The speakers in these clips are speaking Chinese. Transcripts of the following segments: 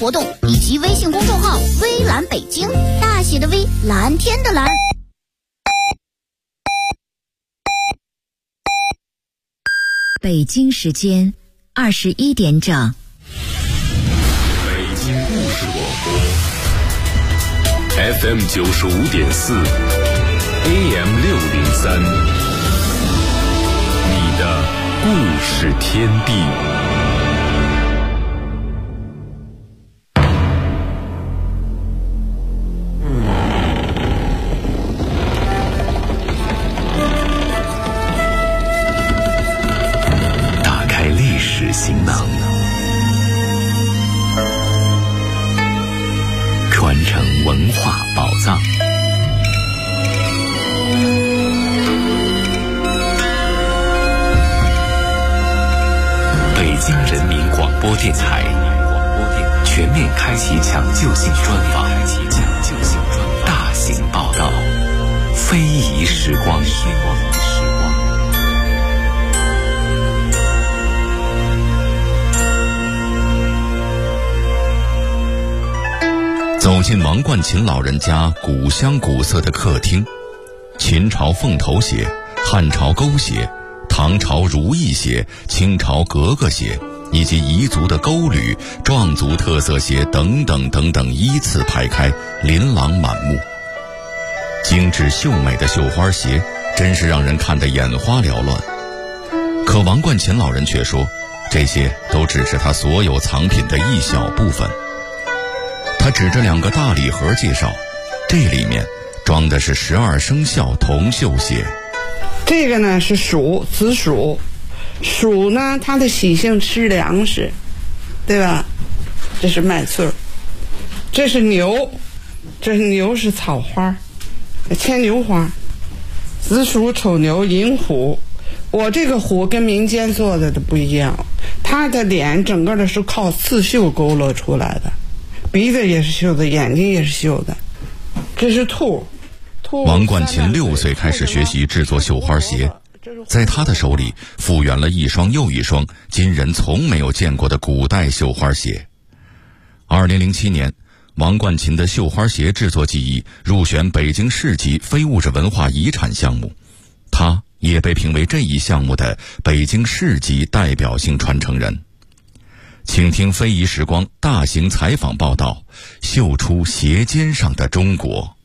活动以及微信公众号微蓝北京，大写的微，蓝天的蓝。 北京时间21点整。 北京故事广播 FM 95.4 AM 603，你的故事天地。打开历史行囊，传承文化宝藏。北京人民广播电台全面开启抢救性专访，大型报道，非遗时光。走进王冠琴老人家古香古色的客厅，秦朝凤头鞋，汉朝勾鞋，唐朝如意鞋，清朝格格鞋，以及彝族的勾履、壮族特色鞋等等等等依次排开，琳琅满目。精致秀美的绣花鞋真是让人看得眼花缭乱。可王冠琴老人却说，这些都只是他所有藏品的一小部分。他指着2个大礼盒介绍，这里面装的是12生肖铜绣鞋。 这个呢是鼠，紫鼠。鼠呢，它的习性吃粮食，对吧？这是麦穗儿。这是牛，这是牛是草花，牵牛花。紫鼠、丑牛、银虎。我这个虎跟民间做的不一样，它的脸整个的是靠刺绣勾勒出来的。鼻子也是绣的，眼睛也是绣的。这是兔。 王冠琴6岁开始学习制作绣花鞋，在他的手里复原了一双又一双今人从没有见过的古代绣花鞋。2007年，王冠琴的绣花鞋制作技艺入选北京市级非物质文化遗产项目，他也被评为这一项目的北京市级代表性传承人。请听非遗时光大型采访报道，绣出鞋尖上的中国。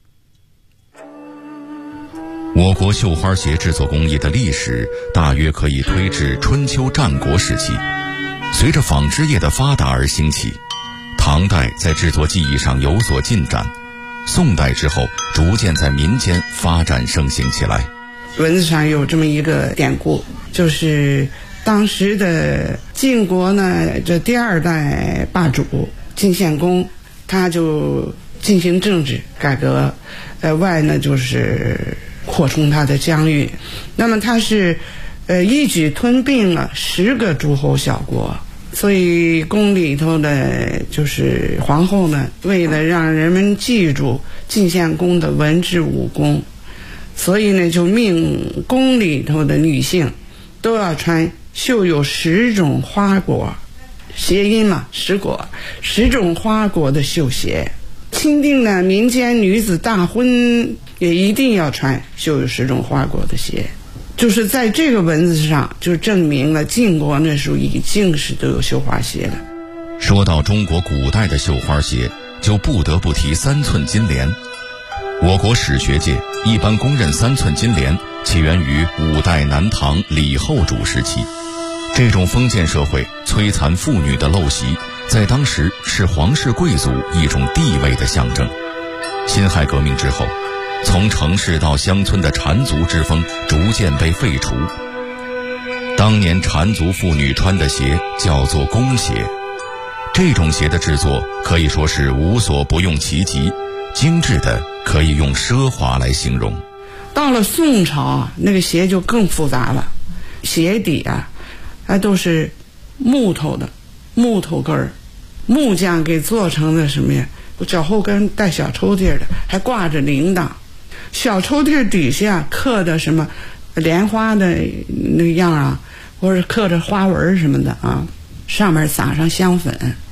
我国绣花鞋制作工艺的历史大约可以推至春秋战国时期，随着纺织业的发达而兴起。唐代在制作技艺上有所进展，宋代之后逐渐在民间发展盛行起来。 文字上有这么一个典故，就是当时的晋国呢，这第2代霸主晋献公，他就进行政治改革，外呢就是扩充他的疆域。那么他是一举吞并了10个诸侯小国，所以宫里头的就是皇后呢，为了让人们记住晋献公的文治武功，所以呢就命宫里头的女性都要穿绣有10种花果，谐音嘛，10果，10种花果的绣鞋。钦定呢，民间女子大婚也一定要穿绣有10种花果的鞋。就是在这个文字上就证明了晋国那时候已经是都有绣花鞋了。 说到中国古代的绣花鞋，就不得不提3寸金莲。我国史学界一般公认3寸金莲起源于5代南唐李后主时期。这种封建社会摧残妇女的陋习，在当时是皇室贵族一种地位的象征。辛亥革命之后，从城市到乡村的缠足之风逐渐被废除。当年缠足妇女穿的鞋叫做宫鞋，这种鞋的制作可以说是无所不用其极，精致的可以用奢华来形容。 到了宋朝啊，那个鞋就更复杂了，鞋底啊，它都是木头的，木头根儿，木匠给做成的什么呀？脚后跟带小抽屉的，还挂着铃铛，小抽屉底下刻的什么莲花的那样啊，或者刻着花纹什么的啊，上面撒上香粉，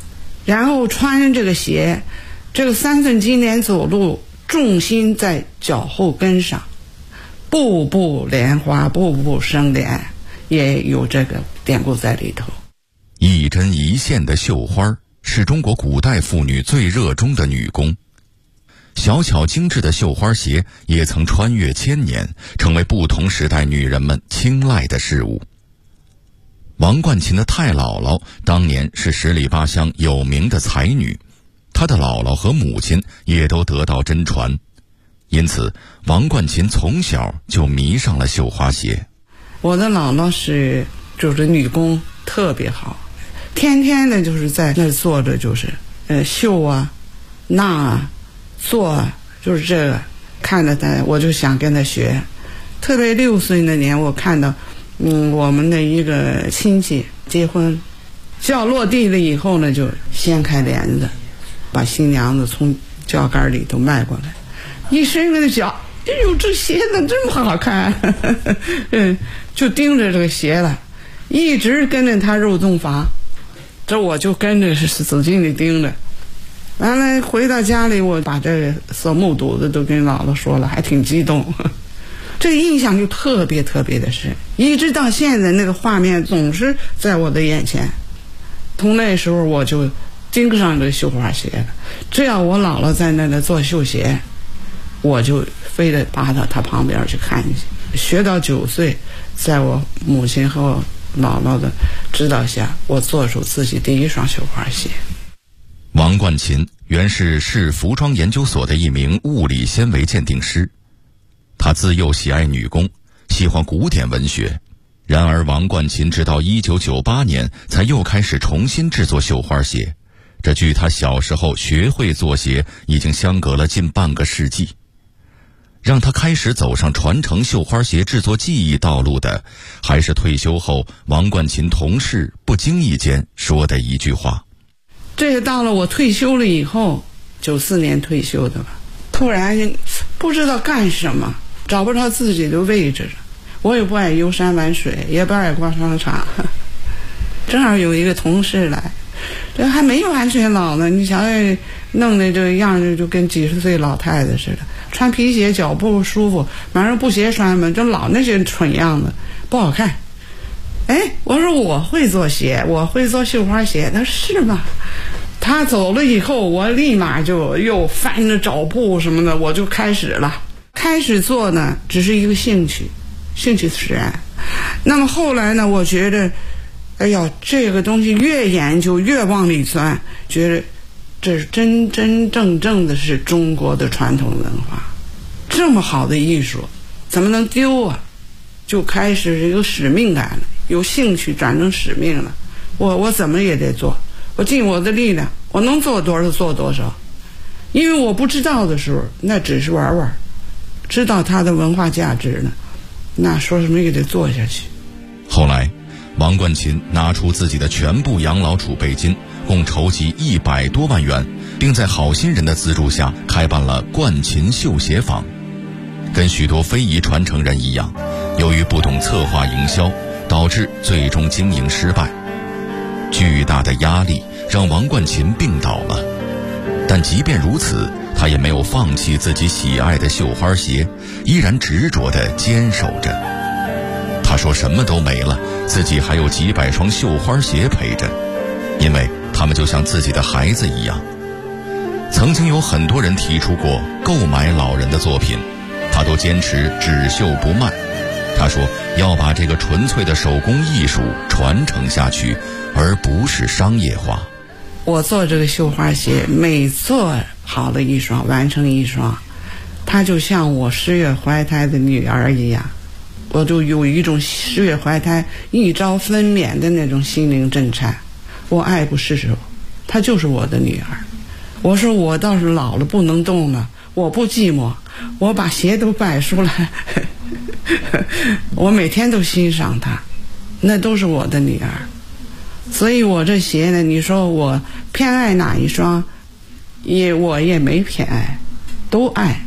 然后穿这个鞋，这个3寸金莲走路，重心在脚后跟上，步步莲花，步步生莲，也有这个典故在里头。 一针一线的绣花是中国古代妇女最热衷的女工，小巧精致的绣花鞋也曾穿越千年，成为不同时代女人们青睐的事物。王冠琴的太姥姥当年是十里八乡有名的才女，她的姥姥和母亲也都得到真传，因此王冠琴从小就迷上了绣花鞋。 我的姥姥就是女工特别好，天天的就是在那坐着，就是绣啊、纳啊、做啊，就是这个。看着她，我就想跟她学。特别6岁那年，我看到我们的一个亲戚结婚，轿落地了以后呢，就掀开帘子，把新娘子从轿杆里头迈过来，一伸开的脚，哎呦，这鞋子这么好看，就盯着这个鞋了，一直跟着他入洞房，这我就跟着使劲的盯着。完了回到家里，我把这个所目睹的都跟姥姥说了，还挺激动。这个印象就特别特别的深，一直到现在那个画面总是在我的眼前。从那时候我就盯上这个绣花鞋了，只要我姥姥在那里做绣鞋，我就非得爬到她旁边去看去。学到9岁，在我母亲和我姥姥的指导下，我做出自己第一双绣花鞋。 王冠琴原是市服装研究所的一名物理纤维鉴定师，他自幼喜爱女工，喜欢古典文学。然而王冠琴直到1998年才又开始重新制作绣花鞋，这距他小时候学会做鞋已经相隔了近半个世纪。让他开始走上传承绣花鞋制作技艺道路的，还是退休后王冠琴同事不经意间说的一句话。 这个到了我退休了以后，94年退休的吧，突然不知道干什么，找不着自己的位置了。我也不爱游山玩水，也不爱逛商场。正好有一个同事来，这还没完全老呢，你瞧弄的这个样子就跟几十岁老太太似的，穿皮鞋脚不舒服，马上布鞋穿嘛，就老那些蠢样子，不好看。我说我会做鞋，我会做绣花鞋。他说是吗？他走了以后，我立马就又翻着找布什么的，我就开始了。开始做呢，只是一个兴趣使然。那么后来呢，我觉得，哎呀，这个东西越研究越往里钻，觉得这是真正的是中国的传统文化，这么好的艺术，怎么能丢啊？就开始有使命感了，有兴趣转成使命了。我怎么也得做，我尽我的力量，我能做多少做多少。因为我不知道的时候，那只是玩玩；知道它的文化价值呢，那说什么也得做下去。 后来，王冠琴拿出自己的全部养老储备金，共筹集100多万元，并在好心人的资助下开办了冠琴绣鞋坊。跟许多非遗传承人一样，由于不懂策划营销，导致最终经营失败。巨大的压力让王冠琴病倒了，但即便如此，他也没有放弃自己喜爱的绣花鞋，依然执着地坚守着。他说什么都没了，自己还有几百双绣花鞋陪着，因为他们就像自己的孩子一样。曾经有很多人提出过购买老人的作品，他都坚持只绣不卖。他说要把这个纯粹的手工艺术传承下去，而不是商业化。 我做这个绣花鞋，每做好了一双，完成一双，它就像我10月怀胎的女儿一样，我就有一种10月怀胎一朝分娩的那种心灵震颤。我爱不释手，她就是我的女儿。我说我倒是老了不能动了，我不寂寞，我把鞋都摆出来我每天都欣赏她，那都是我的女儿。所以我这鞋呢，你说我偏爱哪一双，我也没偏爱，都爱。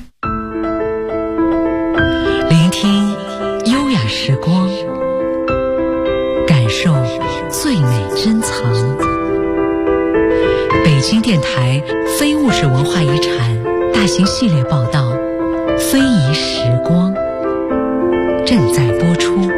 聆听优雅时光，感受最美珍藏。北电台非物质文化遗产大型系列报道《非遗时光》正在播出。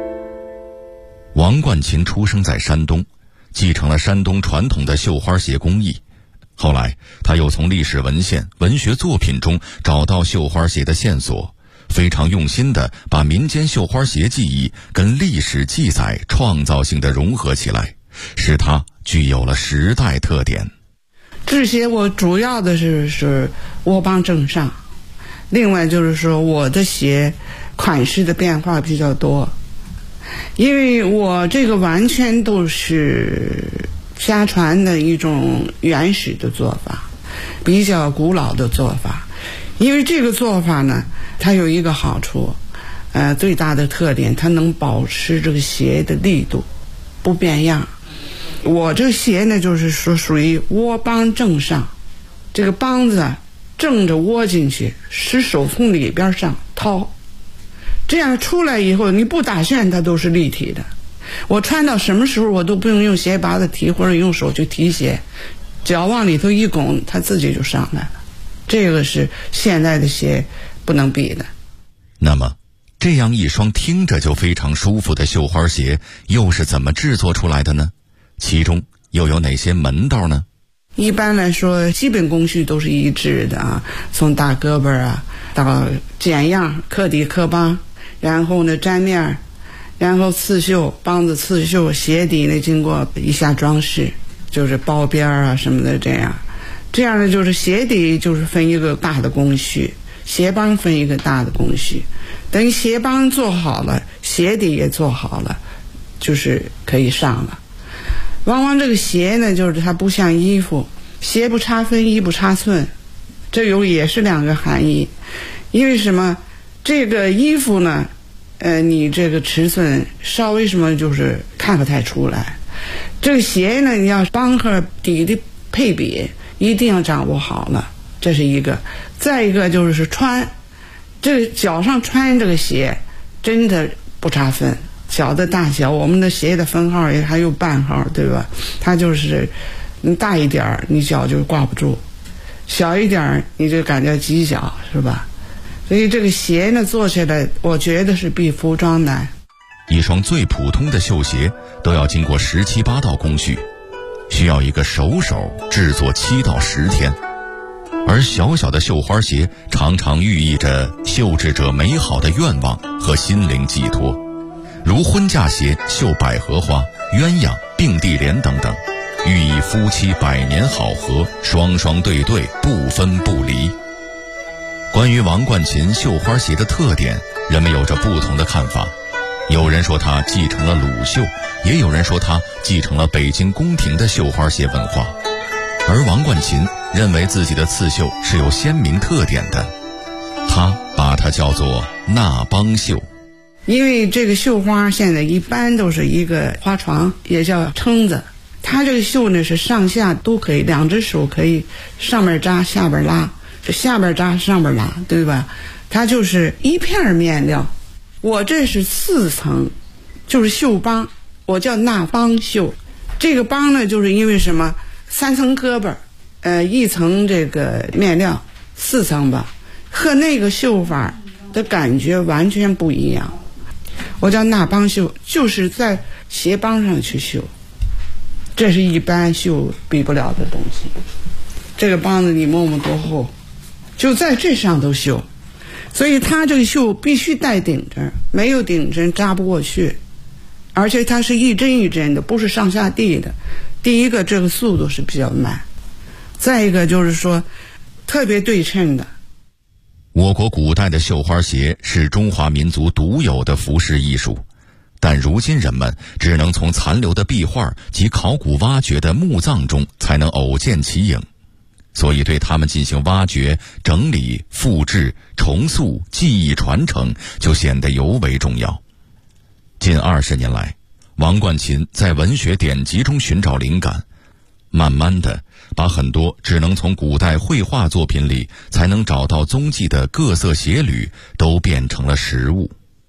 王冠琴出生在山东，继承了山东传统的绣花鞋工艺。后来他又从历史文献、文学作品中找到绣花鞋的线索，非常用心地把民间绣花鞋技艺跟历史记载创造性地融合起来，使它具有了时代特点。 制鞋我主要的是窝帮正上，另外就是说我的鞋款式的变化比较多，因为我这个完全都是家传的一种原始的做法，比较古老的做法。因为这个做法呢，它有一个好处，最大的特点，它能保持这个鞋的力度不变样。我这个鞋呢，就是说属于窝帮正上，这个帮子正着窝进去，使手从里边上掏，这样出来以后你不打旋它都是立体的。我穿到什么时候我都不用用鞋拔子提或者用手去提鞋，脚往里头一拱它自己就上来了，这个是现在的鞋不能比的。 那么这样一双听着就非常舒服的绣花鞋又是怎么制作出来的呢？其中又有哪些门道呢？ 一般来说基本工序都是一致的啊，从大胳膊啊到剪样，刻底刻帮，然后呢粘面，然后刺绣，帮子刺绣，鞋底呢经过一下装饰，就是包边啊什么的，这样呢就是鞋底就是分一个大的工序，鞋帮分一个大的工序，等于鞋帮做好了，鞋底也做好了，就是可以上了。往往这个鞋呢，就是它不像衣服，鞋不差分，衣不差寸，这也是两个含义。因为什么？这个衣服呢，你这个尺寸稍微什么就是看不太出来。这个鞋呢，你要帮和底的配比一定要掌握好了，这是一个。再一个就是穿，这个脚上穿这个鞋真的不差分。脚的大小，我们的鞋的分号也还有半号，对吧？它就是你大一点你脚就挂不住，小一点你就感觉挤脚，是吧？所以这个鞋呢做起来我觉得是比服装难。 一双最普通的绣鞋都要经过17、8道工序，需要一个手制作7到10天。而小小的绣花鞋常常寓意着绣制者美好的愿望和心灵寄托，如婚嫁鞋绣百合花、鸳鸯、并蒂莲等等，寓意夫妻百年好合，双双对对，不分不离。关于王冠琴绣花鞋的特点，人们有着不同的看法。有人说它继承了鲁绣，也有人说它继承了北京宫廷的绣花鞋文化。而王冠琴认为自己的刺绣是有鲜明特点的，他把它叫做那帮绣。 因为这个绣花现在一般都是一个花床，也叫撑子，它这个绣呢是上下都可以，两只手可以上面扎下边拉，下边扎上边拉，对吧？它就是一片面料，我这是4层，就是绣帮，我叫那帮绣。这个帮呢就是因为什么，3层胳膊，1层这个面料，4层吧，和那个绣法的感觉完全不一样。我叫那帮绣，就是在鞋帮上去绣，这是一般绣比不了的东西。这个帮子你摸摸多厚，就在这上头绣，所以它这个绣必须带顶针，没有顶针扎不过去，而且它是一针一针的，不是上下递的。第一个，这个速度是比较慢，再一个就是说特别对称的。 我国古代的绣花鞋是中华民族独有的服饰艺术，但如今人们只能从残留的壁画及考古挖掘的墓葬中才能偶见其影，所以对他们进行挖掘、整理、复制、重塑、技艺传承就显得尤为重要。近20年来，王冠琴在文学典籍中寻找灵感，慢慢的把很多只能从古代绘画作品里才能找到踪迹的各色鞋履都变成了实物。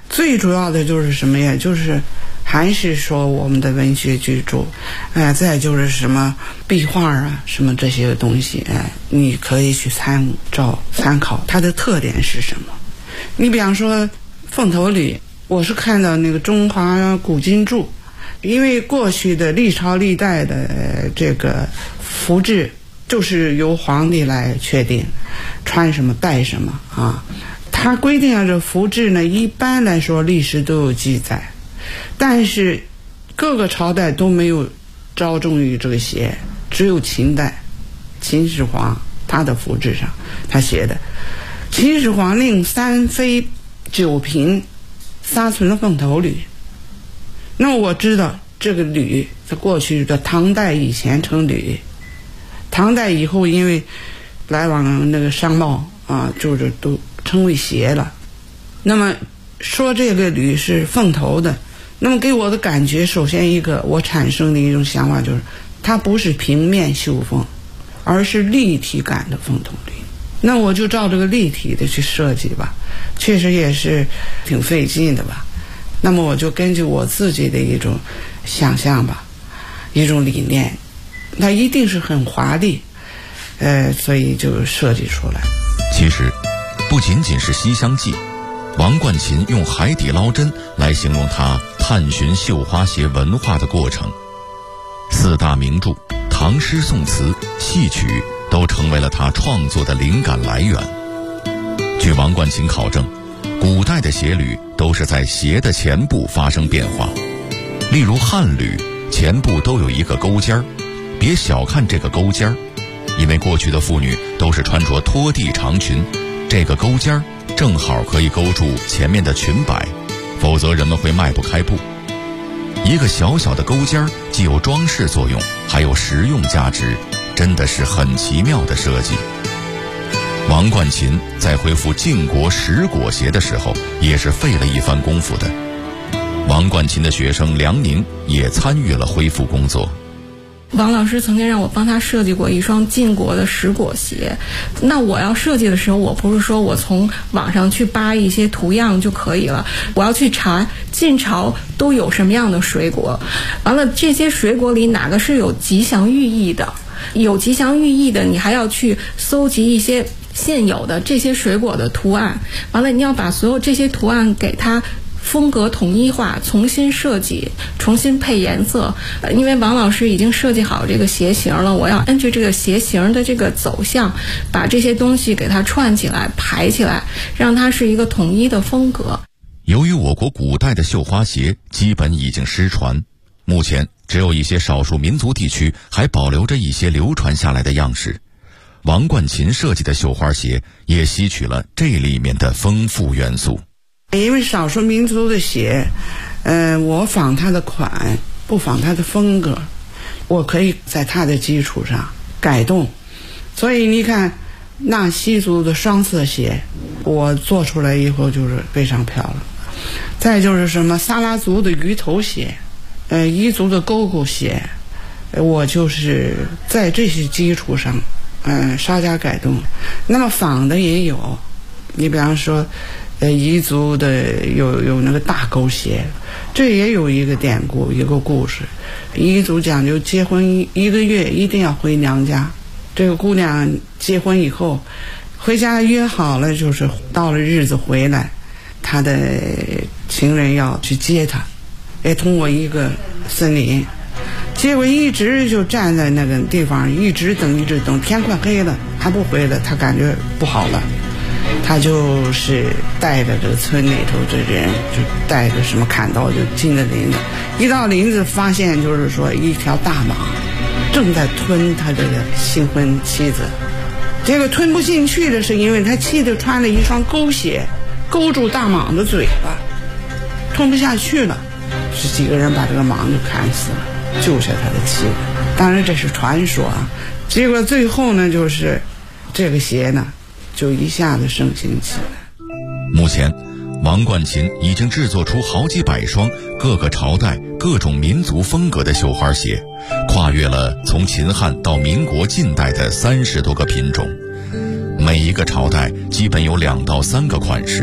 最主要的就是什么呀？就是还是说我们的文学巨著，再就是什么壁画啊，什么这些东西，你可以去参考它的特点是什么。你比方说凤头吕，我是看到那个中华古今著，因为过去的历朝历代的这个服制就是由皇帝来确定穿什么戴什么啊。他规定了这服制呢，一般来说历史都有记载，但是各个朝代都没有着重于这个鞋，只有秦代秦始皇他的服制上他写的，秦始皇令3妃9嫔撒存了凤头吕。那么我知道这个吕在过去的唐代以前称吕，唐代以后因为来往那个商贸啊，就是都称为鞋了。那么说这个吕是凤头的，那么给我的感觉，首先一个我产生的一种想法就是，它不是平面绣凤，而是立体感的凤头吕。那我就照这个立体的去设计吧，确实也是挺费劲的吧。那么我就根据我自己的一种想象吧，一种理念，它一定是很华丽，所以就设计出来。 其实不仅仅是《西厢记》，王冠琴用海底捞针来形容他探寻绣花鞋文化的过程。4大名著、唐诗宋词、戏曲都成为了他创作的灵感来源。据王冠琴考证，古代的鞋履都是在鞋的前部发生变化，例如汉履前部都有一个勾尖儿，别小看这个勾尖儿，因为过去的妇女都是穿着拖地长裙，这个勾尖儿正好可以勾住前面的裙摆，否则人们会迈不开步。一个小小的勾尖儿既有装饰作用，还有实用价值，真的是很奇妙的设计。王冠琴在恢复晋国石果鞋的时候，也是费了一番功夫的。王冠琴的学生梁宁也参与了恢复工作。 王老师曾经让我帮他设计过一双晋国的石果鞋。那我要设计的时候，我不是说我从网上去扒一些图样就可以了，我要去查晋朝都有什么样的水果，完了这些水果里哪个是有吉祥寓意的，有吉祥寓意的你还要去搜集一些现有的这些水果的图案，完了你要把所有这些图案给它风格统一化，重新设计，重新配颜色。因为王老师已经设计好这个鞋型了，我要根据这个鞋型的这个走向，把这些东西给它串起来排起来，让它是一个统一的风格。 由于我国古代的绣花鞋基本已经失传，目前只有一些少数民族地区还保留着一些流传下来的样式。王冠琴设计的绣花鞋也吸取了这里面的丰富元素。 因为少数民族的鞋，我仿它的款，不仿它的风格，我可以在它的基础上改动。所以你看，纳西族的双色鞋，我做出来以后就是非常漂亮。再就是什么撒拉族的鱼头鞋，彝族的勾勾鞋，我就是在这些基础上，稍加改动。那么仿的也有，你比方说。彝族的有那个大勾鞋，这也有一个典故，一个故事。彝族讲究结婚1个月一定要回娘家，这个姑娘结婚以后回家约好了，就是到了日子回来，她的情人要去接她，通过一个森林，结果一直就站在那个地方，一直等，天快黑了还不回来，她感觉不好了。他就是带着这个村里头的人，就带着什么砍刀就进了林子，一到林子发现就是说一条大蟒正在吞他这个新婚妻子，结果吞不进去的是因为他妻子穿了一双勾鞋，勾住大蟒的嘴巴，吞不下去了，是几个人把这个蟒就砍死了，救下他的妻子。当然这是传说啊。结果最后呢，就是这个鞋呢就一下子盛行起来。 目前王冠琴已经制作出好几百双各个朝代各种民族风格的绣花鞋，跨越了从秦汉到民国近代的30多个品种，每一个朝代基本有2到3个款式，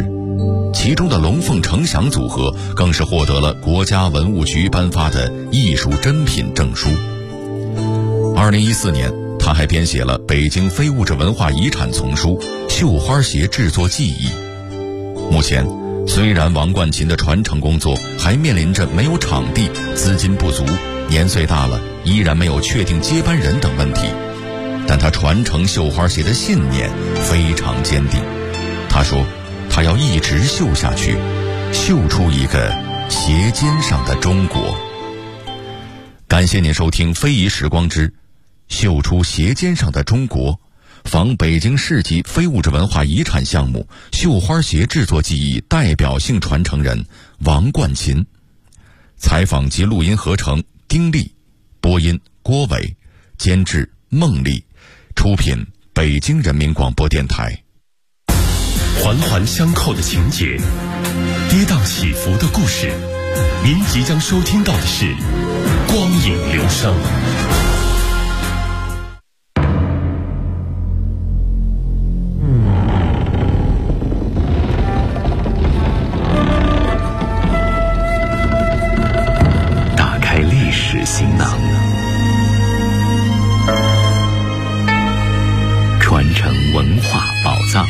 其中的龙凤呈祥组合更是获得了国家文物局颁发的艺术珍品证书。2014年，他还编写了北京非物质文化遗产丛书《绣花鞋制作技艺》。目前，虽然王冠琴的传承工作还面临着没有场地、资金不足、年岁大了依然没有确定接班人等问题，但他传承绣花鞋的信念非常坚定。他说他要一直绣下去，绣出一个鞋尖上的中国。感谢您收听非遗时光之绣出鞋尖上的中国，访北京市级非物质文化遗产项目绣花鞋制作技艺代表性传承人王冠琴。采访及录音合成丁力，播音郭伟，监制孟丽，出品北京人民广播电台。 环环相扣的情节，跌宕起伏的故事，您即将收听到的是光影流声。 打开历史行囊，传承文化宝藏。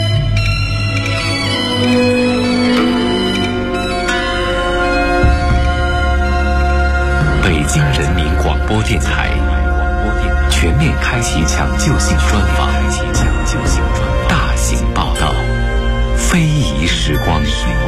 北京人民广播电台全面开启抢救性专访，大型报道，非遗时光。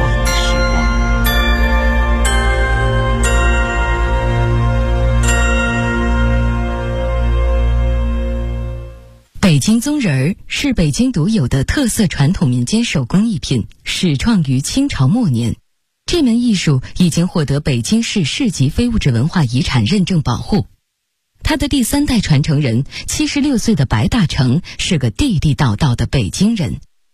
北京宗人儿是北京独有的特色传统民间手工艺品，始创于清朝末年。这门艺术已经获得北京市市级非物质文化遗产认证保护。他的第3代传承人76岁的白大成是个地地道道的北京人。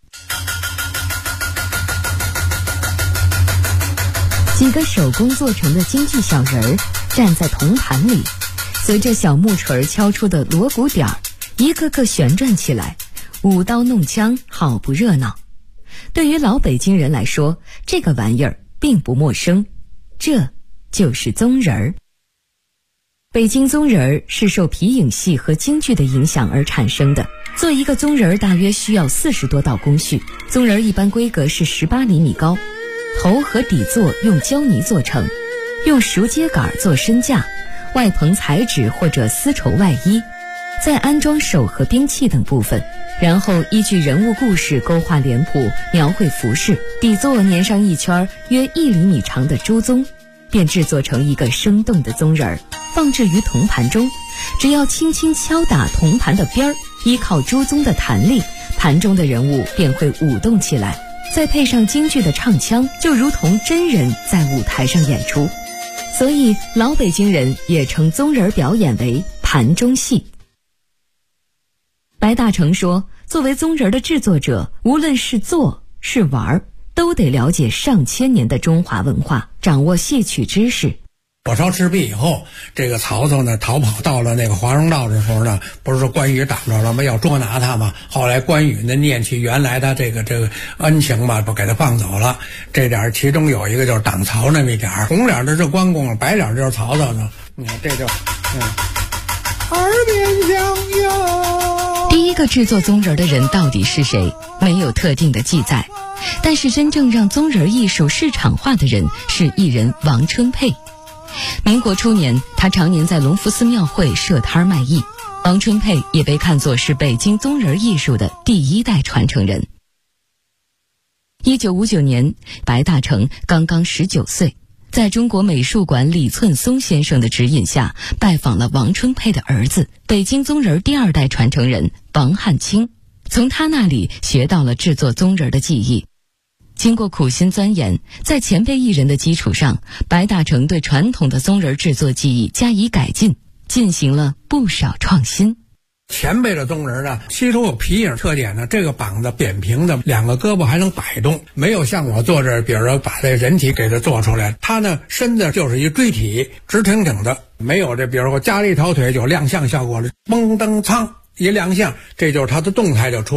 几个手工做成的京剧小人儿站在铜盘里，随着小木锤敲出的锣鼓点儿，一个个旋转起来，舞刀弄枪，好不热闹。对于老北京人来说，这个玩意儿并不陌生，这就是宗人儿。北京宗人儿是受皮影戏和京剧的影响而产生的。做一个宗人儿大约需要40多道工序，宗人儿一般规格是18厘米高，头和底座用胶泥做成，用熟秸秆做身架，外棚彩纸或者丝绸外衣，再安装手和兵器等部分，然后依据人物故事勾画脸谱，描绘服饰，底座粘上一圈约1厘米长的猪鬃，便制作成一个生动的宗人儿，放置于铜盘中。只要轻轻敲打铜盘的边儿，依靠猪鬃的弹力，盘中的人物便会舞动起来，再配上京剧的唱腔，就如同真人在舞台上演出。所以老北京人也称宗人表演为盘中戏。白大成说，作为宗人的制作者，无论是做是玩，都得了解上千年的中华文化，掌握戏曲知识。 火烧赤壁以后，这个曹操呢逃跑到了那个华容道的时候呢，不是说关羽挡着了吗？要捉拿他嘛。后来关羽呢念起原来他这个恩情嘛，不给他放走了。这点其中有一个就是挡曹那么一点，红脸的是关公，白脸就是曹操呢。你看这就耳边响哟。 第一个制作宗人的人到底是谁？没有特定的记载。但是真正让宗人艺术市场化的人是艺人王春佩。民国初年，他常年在隆福寺庙会设摊卖艺。王春佩也被看作是北京宗人艺术的第1代传承人。1959年，白大成刚刚19岁，在中国美术馆李寸松先生的指引下，拜访了王春佩的儿子，北京宗人第2代传承人王汉卿，从他那里学到了制作宗人的技艺。经过苦心钻研，在前辈艺人的基础上，白大成对传统的宗人制作技艺加以改进，进行了不少创新。 前辈的宗人呢，其中有皮影特点呢，这个膀子扁平的，2个胳膊还能摆动，没有像我做这，比如说把这人体给它做出来，它呢身子就是一锥体，直挺挺的，没有这比如说加了一条腿有亮相效果了，嘣噔苍一亮相，这就是它的动态就出来了。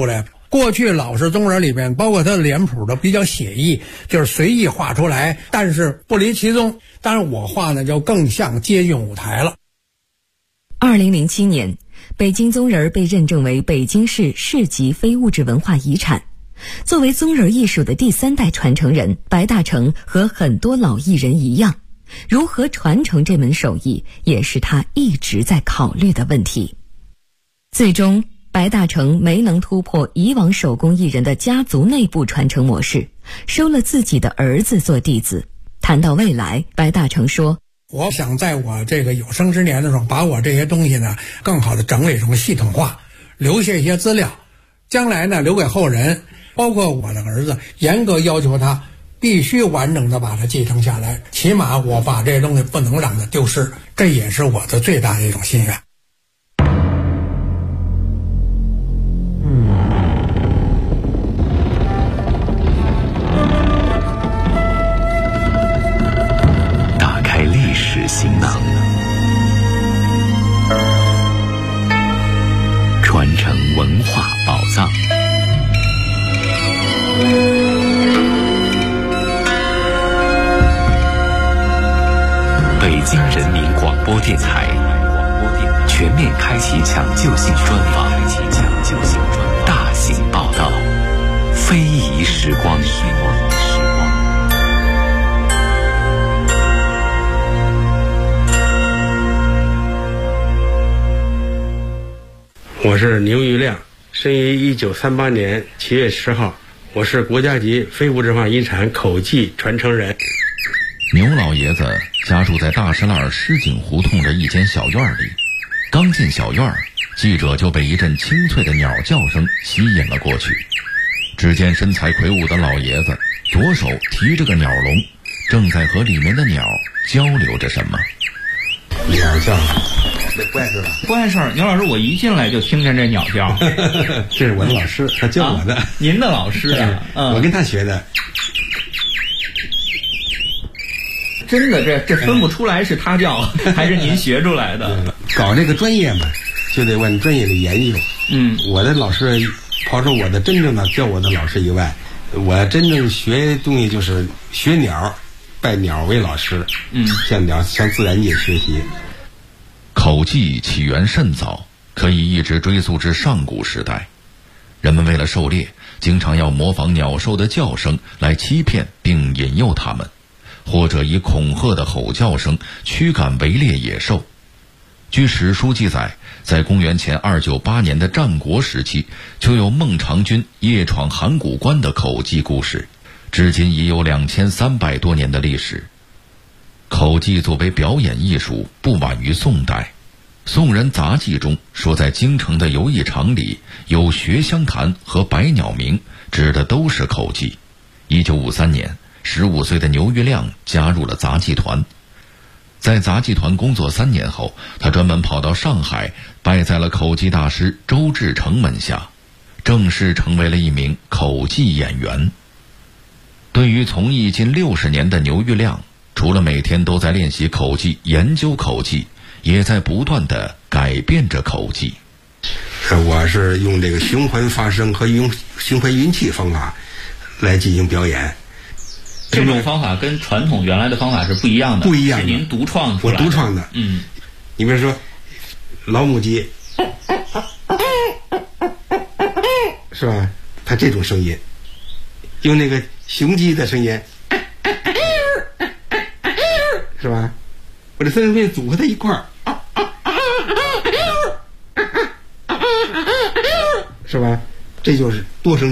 过去老式宗人里面，包括他的脸谱都比较写意，就是随意画出来，但是不离其宗。当然我画呢就更像接近舞台了。 2007年，北京宗人被认证为北京市市级非物质文化遗产。作为宗人艺术的第3代传承人，白大成和很多老艺人一样，如何传承这门手艺也是他一直在考虑的问题。最终白大成没能突破以往手工艺人的家族内部传承模式，收了自己的儿子做弟子。谈到未来，白大成说， 我想在我这个有生之年的时候，把我这些东西呢更好的整理成系统化，留下一些资料，将来呢留给后人，包括我的儿子，严格要求他必须完整的把它继承下来，起码我把这些东西不能让它丢失，这也是我的最大的一种心愿。 打开历史行囊，传承文化宝藏。北京人民广播电台全面开启抢救性专访，大型报道，非遗时光。 我是牛玉亮，生于1938年7月10号，我是国家级非物质文化遗产口技传承人。 牛老爷子家住在大石栏狮井胡同的一间小院里，刚进小院，记者就被一阵清脆的鸟叫声吸引了过去。只见身材魁梧的老爷子左手提着个鸟笼，正在和里面的鸟交流着什么。 鸟叫，这不碍事吧？ 不碍事儿。牛老师，我一进来就听见这鸟叫。 这是我的老师，他教我的。 您的老师啊？ 我跟他学的。 真的，这分不出来是他教还是您学出来的。 搞这个专业嘛，就得往专业里研究。我的老师，刨出我的真正的教我的老师以外，我真正学东西就是学鸟，拜鸟为老师。向自然界学习。 口技起源甚早，可以一直追溯至上古时代。人们为了狩猎，经常要模仿鸟兽的叫声来欺骗并引诱它们，或者以恐吓的吼叫声驱赶围猎野兽。据史书记载，在公元前298年的战国时期，就有孟尝君夜闯函谷关的口技故事，至今已有2300多年的历史。口技作为表演艺术，不晚于宋代。宋人杂记中说，在京城的游艺场里有学香坛和百鸟鸣，指的都是口技。1953年，15岁的牛玉亮加入了杂技团。在杂技团工作3年后，他专门跑到上海，拜在了口技大师周志成门下，正式成为了一名口技演员。对于从艺近60年的牛玉亮，除了每天都在练习口技、研究口技，也在不断地改变着口技。 我是用这个循环发声和用循环运气方法来进行表演。 这种方法跟传统原来的方法是不一样的， 不一样的， 是您独创出来的。 我独创的。你比如说老母鸡，是吧？它这种声音，用那个雄鸡的声音，是吧？我这三个东西组合在一块儿，是吧？这就是多声